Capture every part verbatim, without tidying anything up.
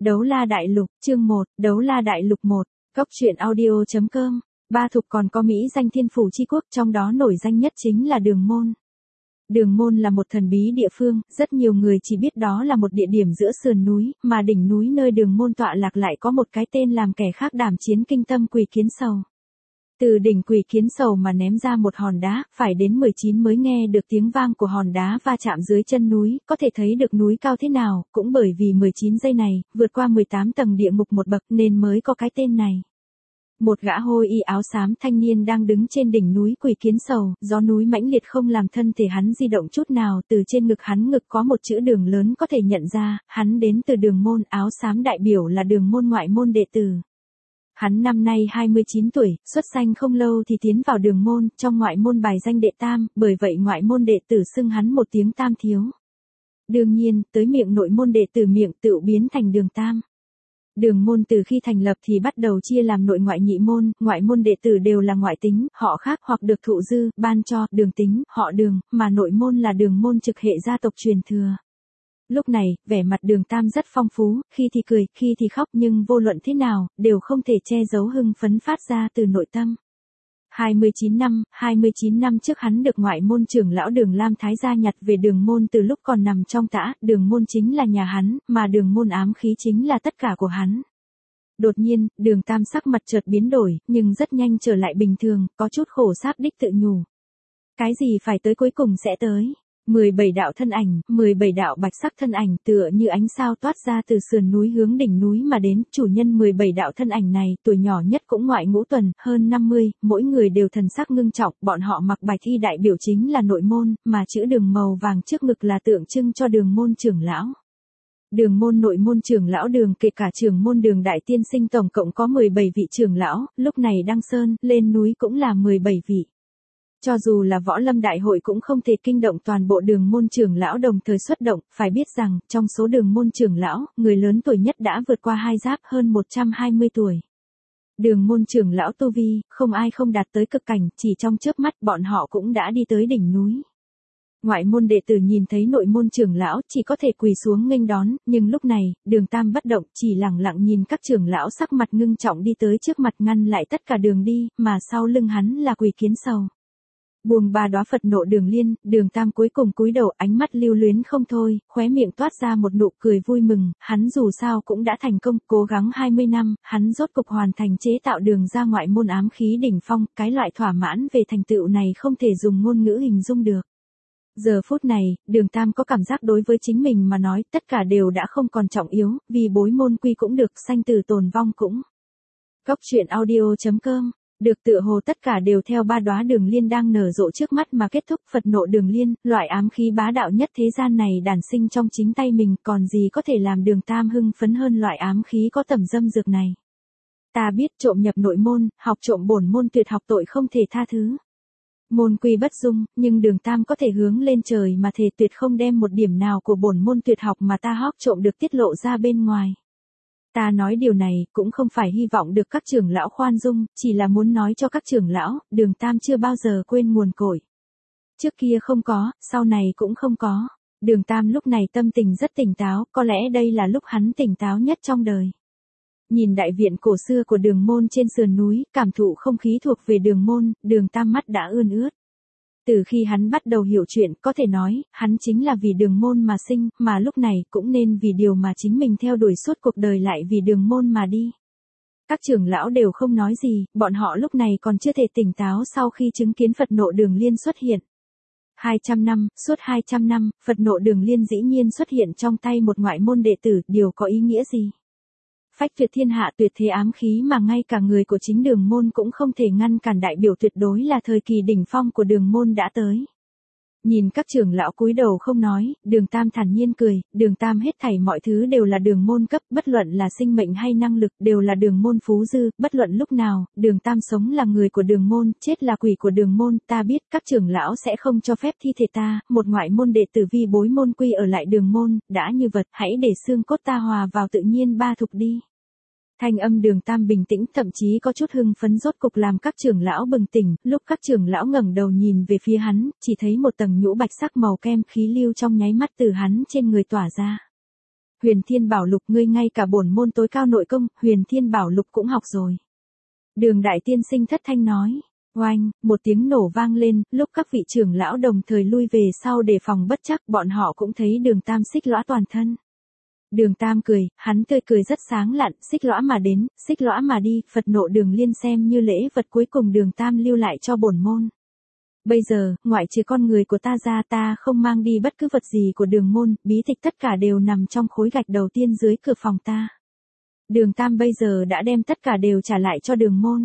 Đấu La Đại Lục, chương một, Đấu La Đại Lục một, Cốc truyện audio chấm com. Ba Thục còn có Mỹ danh thiên phủ chi quốc, trong đó nổi danh nhất chính là Đường Môn. Đường Môn là một thần bí địa phương, rất nhiều người chỉ biết đó là một địa điểm giữa sườn núi, mà đỉnh núi nơi Đường Môn tọa lạc lại có một cái tên làm kẻ khác đảm chiến kinh tâm Quỷ Kiến Sầu. Từ đỉnh Quỷ Kiến Sầu mà ném ra một hòn đá, phải đến mười chín mới nghe được tiếng vang của hòn đá va chạm dưới chân núi, có thể thấy được núi cao thế nào, cũng bởi vì mười chín giây này, vượt qua mười tám tầng địa ngục một bậc nên mới có cái tên này. Một gã hôi y áo xám thanh niên đang đứng trên đỉnh núi Quỷ Kiến Sầu, gió núi mãnh liệt không làm thân thể hắn di động chút nào, từ trên ngực hắn ngực có một chữ Đường lớn có thể nhận ra, hắn đến từ Đường Môn, áo xám đại biểu là Đường Môn ngoại môn đệ tử. Hắn năm nay hai mươi chín tuổi, xuất sanh không lâu thì tiến vào Đường Môn, trong ngoại môn bài danh đệ tam, bởi vậy ngoại môn đệ tử xưng hắn một tiếng Tam Thiếu. Đương nhiên, tới miệng nội môn đệ tử miệng tự biến thành Đường Tam. Đường Môn từ khi thành lập thì bắt đầu chia làm nội ngoại nhị môn, ngoại môn đệ tử đều là ngoại tính, họ khác hoặc được thụ dư, ban cho, đường tính, họ Đường, mà nội môn là Đường Môn trực hệ gia tộc truyền thừa. Lúc này, vẻ mặt Đường Tam rất phong phú, khi thì cười, khi thì khóc, nhưng vô luận thế nào, đều không thể che giấu hưng phấn phát ra từ nội tâm. hai mươi chín năm, hai mươi chín năm trước hắn được ngoại môn trưởng lão Đường Lam Thái gia nhặt về Đường Môn từ lúc còn nằm trong tã, Đường Môn chính là nhà hắn, mà Đường Môn ám khí chính là tất cả của hắn. Đột nhiên, Đường Tam sắc mặt chợt biến đổi, nhưng rất nhanh trở lại bình thường, có chút khổ sáp đích tự nhủ. Cái gì phải tới cuối cùng sẽ tới. mười bảy đạo thân ảnh, mười bảy đạo bạch sắc thân ảnh tựa như ánh sao toát ra từ sườn núi hướng đỉnh núi mà đến, chủ nhân mười bảy đạo thân ảnh này, tuổi nhỏ nhất cũng ngoại ngũ tuần, hơn năm mươi, mỗi người đều thần sắc ngưng trọng, bọn họ mặc bạch y đại biểu chính là nội môn, mà chữ Đường màu vàng trước ngực là tượng trưng cho Đường Môn trưởng lão. Đường Môn nội môn trưởng lão Đường kể cả trưởng môn Đường đại tiên sinh tổng cộng có mười bảy vị trưởng lão, lúc này đăng sơn, lên núi cũng là mười bảy vị. Cho dù là võ lâm đại hội cũng không thể kinh động toàn bộ Đường Môn trưởng lão đồng thời xuất động, phải biết rằng, trong số Đường Môn trưởng lão, người lớn tuổi nhất đã vượt qua hai giáp hơn một trăm hai mươi tuổi. Đường Môn trưởng lão tu vi, không ai không đạt tới cực cảnh, chỉ trong chớp mắt bọn họ cũng đã đi tới đỉnh núi. Ngoại môn đệ tử nhìn thấy nội môn trưởng lão chỉ có thể quỳ xuống nghênh đón, nhưng lúc này, Đường Tam bất động, chỉ lặng lặng nhìn các trưởng lão sắc mặt ngưng trọng đi tới trước mặt ngăn lại tất cả đường đi, mà sau lưng hắn là Quỷ Kiến Sầu. Buông ba đóa Phật nộ Đường Liên, Đường Tam cuối cùng cúi đầu, ánh mắt lưu luyến không thôi, khóe miệng toát ra một nụ cười vui mừng, hắn dù sao cũng đã thành công, cố gắng hai mươi năm, hắn rốt cục hoàn thành chế tạo đường ra ngoại môn ám khí đỉnh phong, cái loại thỏa mãn về thành tựu này không thể dùng ngôn ngữ hình dung được. Giờ phút này, Đường Tam có cảm giác đối với chính mình mà nói, tất cả đều đã không còn trọng yếu, vì bối môn quy cũng được, sanh tử tồn vong cũng. Cốc truyện audio chấm com. Được tựa hồ tất cả đều theo ba đóa Đường Liên đang nở rộ trước mắt mà kết thúc. Phật nộ Đường Liên, loại ám khí bá đạo nhất thế gian này đản sinh trong chính tay mình, còn gì có thể làm Đường Tam hưng phấn hơn loại ám khí có tầm dâm dược này. Ta biết trộm nhập nội môn, học trộm bổn môn tuyệt học tội không thể tha thứ. Môn quy bất dung, nhưng Đường Tam có thể hướng lên trời mà thề tuyệt không đem một điểm nào của bổn môn tuyệt học mà ta học trộm được tiết lộ ra bên ngoài. Ta nói điều này, cũng không phải hy vọng được các trưởng lão khoan dung, chỉ là muốn nói cho các trưởng lão, Đường Tam chưa bao giờ quên nguồn cội. Trước kia không có, sau này cũng không có. Đường Tam lúc này tâm tình rất tỉnh táo, có lẽ đây là lúc hắn tỉnh táo nhất trong đời. Nhìn đại viện cổ xưa của Đường Môn trên sườn núi, cảm thụ không khí thuộc về Đường Môn, Đường Tam mắt đã ươn ướt. Từ khi hắn bắt đầu hiểu chuyện, có thể nói, hắn chính là vì Đường Môn mà sinh, mà lúc này cũng nên vì điều mà chính mình theo đuổi suốt cuộc đời lại vì Đường Môn mà đi. Các trưởng lão đều không nói gì, bọn họ lúc này còn chưa thể tỉnh táo sau khi chứng kiến Phật nộ Đường Liên xuất hiện. hai trăm năm, suốt hai trăm năm, Phật nộ Đường Liên dĩ nhiên xuất hiện trong tay một ngoại môn đệ tử, điều có ý nghĩa gì? Phách tuyệt thiên hạ tuyệt thế ám khí mà ngay cả người của chính Đường Môn cũng không thể ngăn cản, đại biểu tuyệt đối là thời kỳ đỉnh phong của Đường Môn đã tới. Nhìn các trưởng lão cúi đầu không nói, Đường Tam thản nhiên cười, Đường Tam hết thảy mọi thứ đều là Đường Môn cấp, bất luận là sinh mệnh hay năng lực, đều là Đường Môn phú dư, bất luận lúc nào, Đường Tam sống là người của Đường Môn, chết là quỷ của Đường Môn, ta biết các trưởng lão sẽ không cho phép thi thể ta, một ngoại môn đệ tử vi bối môn quy ở lại Đường Môn, đã như vật, hãy để xương cốt ta hòa vào tự nhiên ba thục đi. Thanh âm Đường Tam bình tĩnh, thậm chí có chút hưng phấn, rốt cục làm các trưởng lão bừng tỉnh, lúc các trưởng lão ngẩng đầu nhìn về phía hắn, chỉ thấy một tầng nhũ bạch sắc màu kem khí lưu trong nháy mắt từ hắn trên người tỏa ra. Huyền Thiên Bảo Lục, ngươi ngay cả bổn môn tối cao nội công, Huyền Thiên Bảo Lục cũng học rồi. Đường Đại Tiên Sinh thất thanh nói. Oanh, một tiếng nổ vang lên, lúc các vị trưởng lão đồng thời lui về sau để phòng bất chắc, bọn họ cũng thấy Đường Tam xích lõa toàn thân. Đường Tam cười, hắn tươi cười rất sáng lạn, xích lõa mà đến, xích lõa mà đi, Phật nộ Đường Liên xem như lễ vật cuối cùng Đường Tam lưu lại cho bổn môn. Bây giờ, ngoại trừ con người của ta ra, ta không mang đi bất cứ vật gì của Đường môn, bí tịch tất cả đều nằm trong khối gạch đầu tiên dưới cửa phòng ta. Đường Tam bây giờ đã đem tất cả đều trả lại cho Đường môn.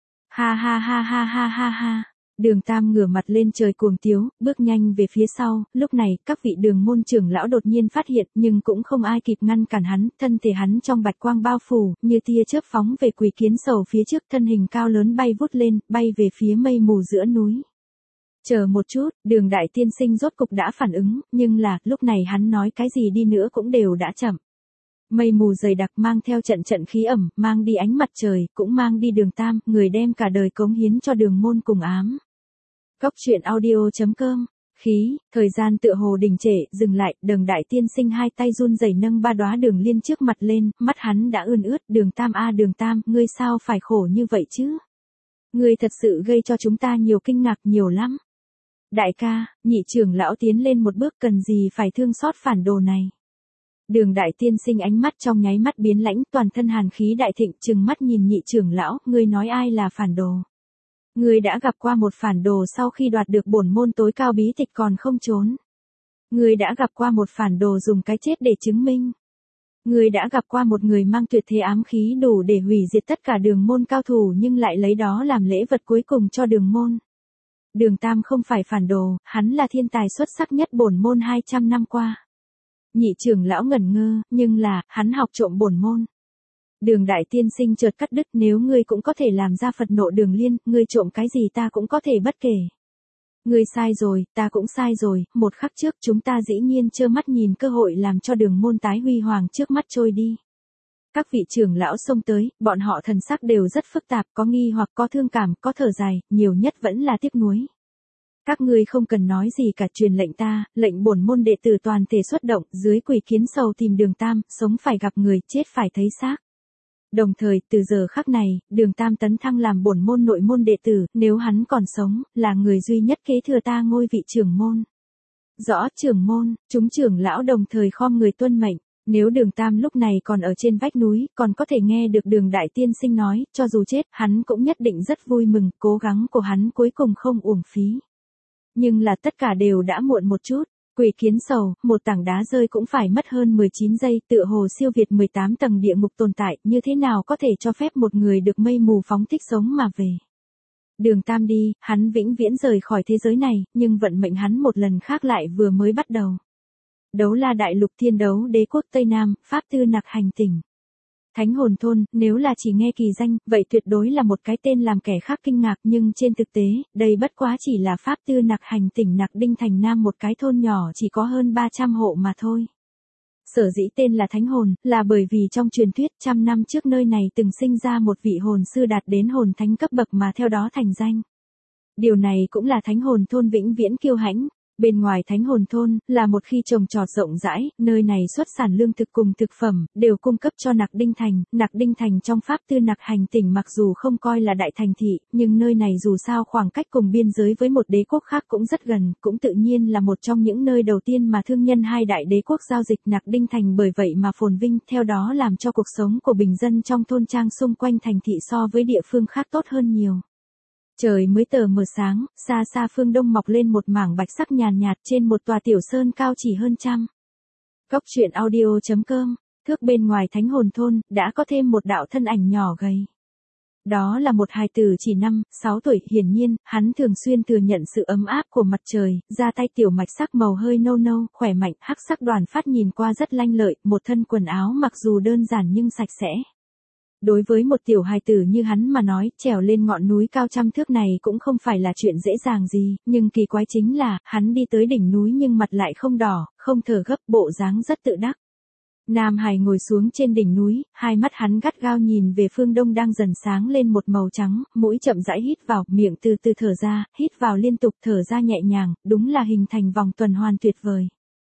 Ha ha ha ha ha ha ha. Đường Tam ngửa mặt lên trời cuồng tiếu, bước nhanh về phía sau, lúc này, các vị Đường môn trưởng lão đột nhiên phát hiện, nhưng cũng không ai kịp ngăn cản hắn, thân thể hắn trong bạch quang bao phủ, như tia chớp phóng về Quỷ Kiến Sầu phía trước, thân hình cao lớn bay vút lên, bay về phía mây mù giữa núi. Chờ một chút, Đường Đại Tiên Sinh rốt cục đã phản ứng, nhưng là, lúc này hắn nói cái gì đi nữa cũng đều đã chậm. Mây mù dày đặc mang theo trận trận khí ẩm, mang đi ánh mặt trời, cũng mang đi Đường Tam, người đem cả đời cống hiến cho Đường môn cùng ám. Cốc truyện audio chấm com. Khí, thời gian tựa hồ đình trệ, dừng lại, Đường Đại Tiên Sinh hai tay run rẩy nâng ba đóa đường liên trước mặt lên, mắt hắn đã ươn ướt, Đường Tam a Đường Tam, ngươi sao phải khổ như vậy chứ? Ngươi thật sự gây cho chúng ta nhiều kinh ngạc nhiều lắm. Đại ca, nhị trưởng lão tiến lên một bước, cần gì phải thương xót phản đồ này. Đường Đại Tiên Sinh ánh mắt trong nháy mắt biến lãnh, toàn thân hàn khí đại thịnh, trừng mắt nhìn nhị trưởng lão, ngươi nói ai là phản đồ? Ngươi đã gặp qua một phản đồ sau khi đoạt được bổn môn tối cao bí tịch còn không trốn. Ngươi đã gặp qua một phản đồ dùng cái chết để chứng minh. Ngươi đã gặp qua một người mang tuyệt thế ám khí đủ để hủy diệt tất cả Đường môn cao thủ nhưng lại lấy đó làm lễ vật cuối cùng cho Đường môn. Đường Tam không phải phản đồ, hắn là thiên tài xuất sắc nhất bổn môn hai trăm năm qua. Nhị trưởng lão ngẩn ngơ, nhưng là, hắn học trộm bổn môn. Đường Đại Tiên Sinh chợt cắt đứt, nếu ngươi cũng có thể làm ra Phật nộ Đường Liên, ngươi trộm cái gì ta cũng có thể bất kể. Ngươi sai rồi, ta cũng sai rồi, một khắc trước chúng ta dĩ nhiên trơ mắt nhìn cơ hội làm cho Đường môn tái huy hoàng trước mắt trôi đi. Các vị trưởng lão xông tới, bọn họ thần sắc đều rất phức tạp, có nghi hoặc có thương cảm, có thở dài, nhiều nhất vẫn là tiếc nuối. Các ngươi không cần nói gì cả, truyền lệnh ta, lệnh bổn môn đệ tử toàn thể xuất động, dưới Quỷ Kiến Sầu tìm Đường Tam, sống phải gặp người, chết phải thấy xác. Đồng thời, từ giờ khắc này, Đường Tam tấn thăng làm bổn môn nội môn đệ tử, nếu hắn còn sống, là người duy nhất kế thừa ta ngôi vị trưởng môn. Rõ trưởng môn, chúng trưởng lão đồng thời khom người tuân mệnh. Nếu Đường Tam lúc này còn ở trên vách núi, còn có thể nghe được Đường Đại Tiên Sinh nói, cho dù chết, hắn cũng nhất định rất vui mừng, cố gắng của hắn cuối cùng không uổng phí. Nhưng là tất cả đều đã muộn một chút. Quỷ Kiến Sầu, một tảng đá rơi cũng phải mất hơn mười chín giây, tựa hồ siêu việt mười tám tầng địa ngục tồn tại, như thế nào có thể cho phép một người được mây mù phóng thích sống mà về. Đường Tam đi, hắn vĩnh viễn rời khỏi thế giới này, nhưng vận mệnh hắn một lần khác lại vừa mới bắt đầu. Đấu La Đại Lục Thiên Đấu Đế quốc Tây Nam, Pháp Tư Nặc hành tỉnh. Thánh Hồn Thôn, nếu là chỉ nghe kỳ danh, vậy tuyệt đối là một cái tên làm kẻ khác kinh ngạc, nhưng trên thực tế, đây bất quá chỉ là Pháp Tư Nặc hành tỉnh Nặc Đinh Thành Nam, một cái thôn nhỏ chỉ có hơn ba trăm hộ mà thôi. Sở dĩ tên là Thánh Hồn, là bởi vì trong truyền thuyết, trăm năm trước nơi này từng sinh ra một vị hồn sư đạt đến hồn thánh cấp bậc mà theo đó thành danh. Điều này cũng là Thánh Hồn Thôn vĩnh viễn kiêu hãnh. Bên ngoài Thánh Hồn Thôn, là một khi trồng trọt rộng rãi, nơi này xuất sản lương thực cùng thực phẩm, đều cung cấp cho Nặc Đinh Thành. Nặc Đinh Thành trong Pháp Tư Nặc hành tỉnh mặc dù không coi là đại thành thị, nhưng nơi này dù sao khoảng cách cùng biên giới với một đế quốc khác cũng rất gần, cũng tự nhiên là một trong những nơi đầu tiên mà thương nhân hai đại đế quốc giao dịch. Nặc Đinh Thành bởi vậy mà phồn vinh, theo đó làm cho cuộc sống của bình dân trong thôn trang xung quanh thành thị so với địa phương khác tốt hơn nhiều. Trời mới tờ mờ sáng, xa xa phương đông mọc lên một mảng bạch sắc nhàn nhạt trên một tòa tiểu sơn cao chỉ hơn trăm. Cốc truyện audio chấm com, thước bên ngoài Thánh Hồn Thôn, đã có thêm một đạo thân ảnh nhỏ gầy. Đó là một hài tử chỉ năm, sáu tuổi, hiển nhiên, hắn thường xuyên thừa nhận sự ấm áp của mặt trời, da tay tiểu mạch sắc màu hơi nâu nâu, khỏe mạnh, hắc sắc đoàn phát nhìn qua rất lanh lợi, một thân quần áo mặc dù đơn giản nhưng sạch sẽ. Đối với một tiểu hài tử như hắn mà nói, trèo lên ngọn núi cao trăm thước này cũng không phải là chuyện dễ dàng gì, nhưng kỳ quái chính là, hắn đi tới đỉnh núi nhưng mặt lại không đỏ, không thở gấp, bộ dáng rất tự đắc. Nam Hải ngồi xuống trên đỉnh núi, hai mắt hắn gắt gao nhìn về phương đông đang dần sáng lên một màu trắng, mũi chậm rãi hít vào, miệng từ từ thở ra, hít vào liên tục, thở ra nhẹ nhàng, đúng là hình thành vòng tuần hoàn tuyệt vời.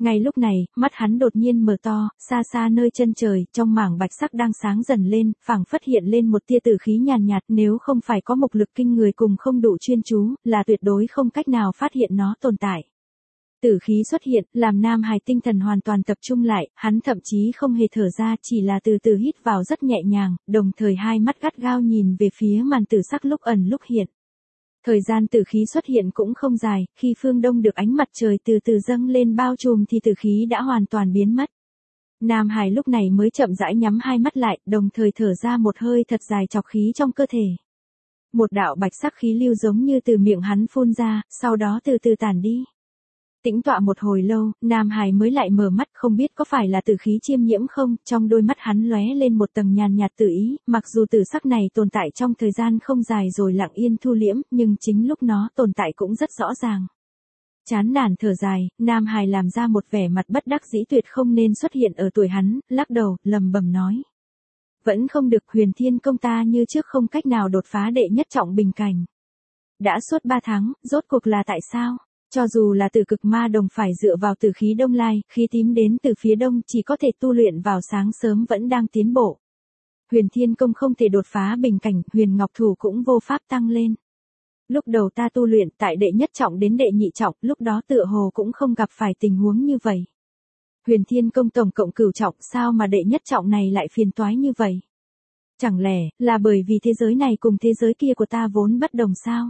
Ngay lúc này, mắt hắn đột nhiên mở to, xa xa nơi chân trời, trong mảng bạch sắc đang sáng dần lên, phảng phất hiện lên một tia tử khí nhàn nhạt, nếu không phải có mục lực kinh người cùng không đủ chuyên chú, là tuyệt đối không cách nào phát hiện nó tồn tại. Tử khí xuất hiện, làm Nam Hải tinh thần hoàn toàn tập trung lại, hắn thậm chí không hề thở ra, chỉ là từ từ hít vào rất nhẹ nhàng, đồng thời hai mắt gắt gao nhìn về phía màn tử sắc lúc ẩn lúc hiện. Thời gian tử khí xuất hiện cũng không dài, khi phương đông được ánh mặt trời từ từ dâng lên bao trùm thì tử khí đã hoàn toàn biến mất. Nam Hải lúc này mới chậm rãi nhắm hai mắt lại, đồng thời thở ra một hơi thật dài chọc khí trong cơ thể. Một đạo bạch sắc khí lưu giống như từ miệng hắn phun ra, sau đó từ từ tản đi. Tĩnh tọa một hồi lâu, Nam Hải mới lại mở mắt, không biết có phải là tử khí chiêm nhiễm không, trong đôi mắt hắn lóe lên một tầng nhàn nhạt tự ý, mặc dù tử sắc này tồn tại trong thời gian không dài rồi lặng yên thu liễm, nhưng chính lúc nó tồn tại cũng rất rõ ràng. Chán nản thở dài, Nam Hải làm ra một vẻ mặt bất đắc dĩ tuyệt không nên xuất hiện ở tuổi hắn, lắc đầu, lầm bầm nói. Vẫn không được, Huyền Thiên công ta như trước không cách nào đột phá đệ nhất trọng bình cảnh. Đã suốt ba tháng, rốt cuộc là tại sao? Cho dù là tử cực ma đồng phải dựa vào tử khí đông lai, khí tím đến từ phía đông chỉ có thể tu luyện vào sáng sớm vẫn đang tiến bộ. Huyền Thiên công không thể đột phá bình cảnh, Huyền Ngọc thủ cũng vô pháp tăng lên. Lúc đầu ta tu luyện tại đệ nhất trọng đến đệ nhị trọng, lúc đó tựa hồ cũng không gặp phải tình huống như vậy. Huyền Thiên công tổng cộng cửu trọng, sao mà đệ nhất trọng này lại phiền toái như vậy? Chẳng lẽ là bởi vì thế giới này cùng thế giới kia của ta vốn bất đồng sao?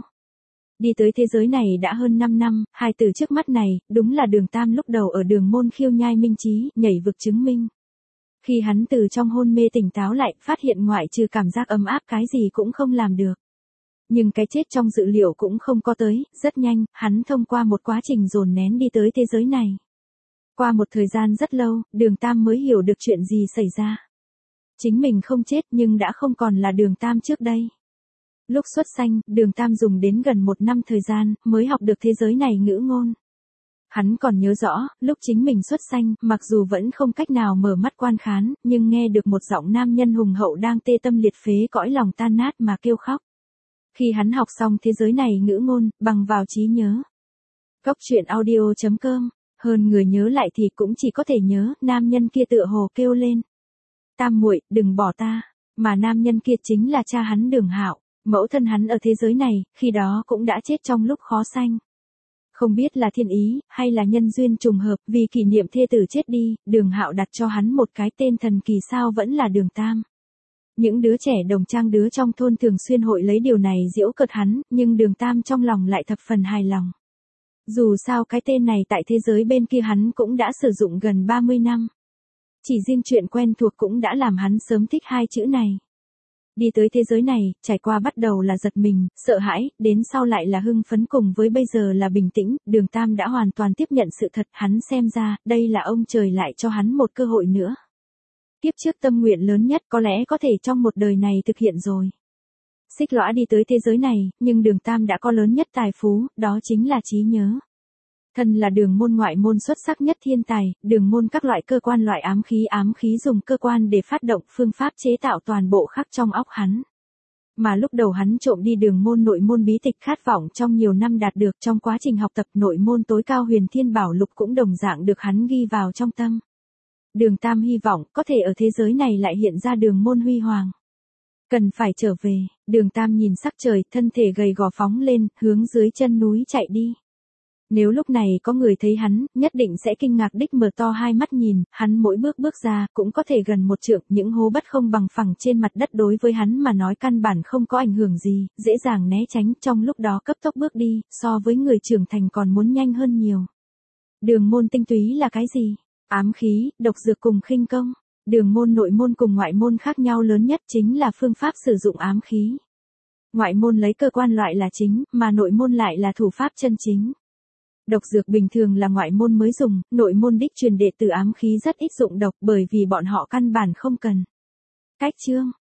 Đi tới thế giới này đã hơn năm năm, hai từ trước mắt này, đúng là Đường Tam lúc đầu ở Đường Môn khiêu nhai minh trí, nhảy vực chứng minh. Khi hắn từ trong hôn mê tỉnh táo lại, phát hiện ngoại trừ cảm giác ấm áp cái gì cũng không làm được. Nhưng cái chết trong dự liệu cũng không có tới, rất nhanh, hắn thông qua một quá trình dồn nén đi tới thế giới này. Qua một thời gian rất lâu, Đường Tam mới hiểu được chuyện gì xảy ra. Chính mình không chết nhưng đã không còn là Đường Tam trước đây. Lúc xuất sanh, Đường Tam dùng đến gần một năm thời gian, mới học được thế giới này ngữ ngôn. Hắn còn nhớ rõ, lúc chính mình xuất sanh, mặc dù vẫn không cách nào mở mắt quan khán, nhưng nghe được một giọng nam nhân hùng hậu đang tê tâm liệt phế cõi lòng tan nát mà kêu khóc. Khi hắn học xong thế giới này ngữ ngôn, bằng vào trí nhớ. Cốc truyện audio chấm com, hơn người nhớ lại thì cũng chỉ có thể nhớ, nam nhân kia tựa hồ kêu lên. Tam muội, đừng bỏ ta, mà nam nhân kia chính là cha hắn Đường Hạo. Mẫu thân hắn ở thế giới này, khi đó cũng đã chết trong lúc khó sanh. Không biết là thiên ý, hay là nhân duyên trùng hợp, vì kỷ niệm thê tử chết đi, Đường Hạo đặt cho hắn một cái tên thần kỳ sao vẫn là Đường Tam. Những đứa trẻ đồng trang đứa trong thôn thường xuyên hội lấy điều này giễu cợt hắn, nhưng Đường Tam trong lòng lại thập phần hài lòng. Dù sao cái tên này tại thế giới bên kia hắn cũng đã sử dụng gần ba mươi năm. Chỉ riêng chuyện quen thuộc cũng đã làm hắn sớm thích hai chữ này. Đi tới thế giới này, trải qua bắt đầu là giật mình, sợ hãi, đến sau lại là hưng phấn cùng với bây giờ là bình tĩnh, Đường Tam đã hoàn toàn tiếp nhận sự thật, hắn xem ra, đây là ông trời lại cho hắn một cơ hội nữa. Kiếp trước tâm nguyện lớn nhất có lẽ có thể trong một đời này thực hiện rồi. Xích Lõa đi tới thế giới này, nhưng Đường Tam đã có lớn nhất tài phú, đó chính là trí nhớ. Thân là Đường Môn ngoại môn xuất sắc nhất thiên tài, Đường Môn các loại cơ quan loại ám khí ám khí dùng cơ quan để phát động phương pháp chế tạo toàn bộ khắc trong óc hắn. Mà lúc đầu hắn trộm đi Đường Môn nội môn bí tịch khát vọng trong nhiều năm đạt được trong quá trình học tập nội môn tối cao Huyền Thiên Bảo Lục cũng đồng dạng được hắn ghi vào trong tâm. Đường Tam hy vọng có thể ở thế giới này lại hiện ra Đường Môn huy hoàng. Cần phải trở về, Đường Tam nhìn sắc trời, thân thể gầy gò phóng lên, hướng dưới chân núi chạy đi. Nếu lúc này có người thấy hắn, nhất định sẽ kinh ngạc đích mở to hai mắt nhìn, hắn mỗi bước bước ra, cũng có thể gần một trượng, những hố bất không bằng phẳng trên mặt đất đối với hắn mà nói căn bản không có ảnh hưởng gì, dễ dàng né tránh, trong lúc đó cấp tốc bước đi, so với người trưởng thành còn muốn nhanh hơn nhiều. Đường Môn tinh túy là cái gì? Ám khí, độc dược cùng khinh công. Đường Môn nội môn cùng ngoại môn khác nhau lớn nhất chính là phương pháp sử dụng ám khí. Ngoại môn lấy cơ quan loại là chính, mà nội môn lại là thủ pháp chân chính. Độc dược bình thường là ngoại môn mới dùng, nội môn đích truyền đệ tử ám khí rất ít dụng độc bởi vì bọn họ căn bản không cần. Cách chương,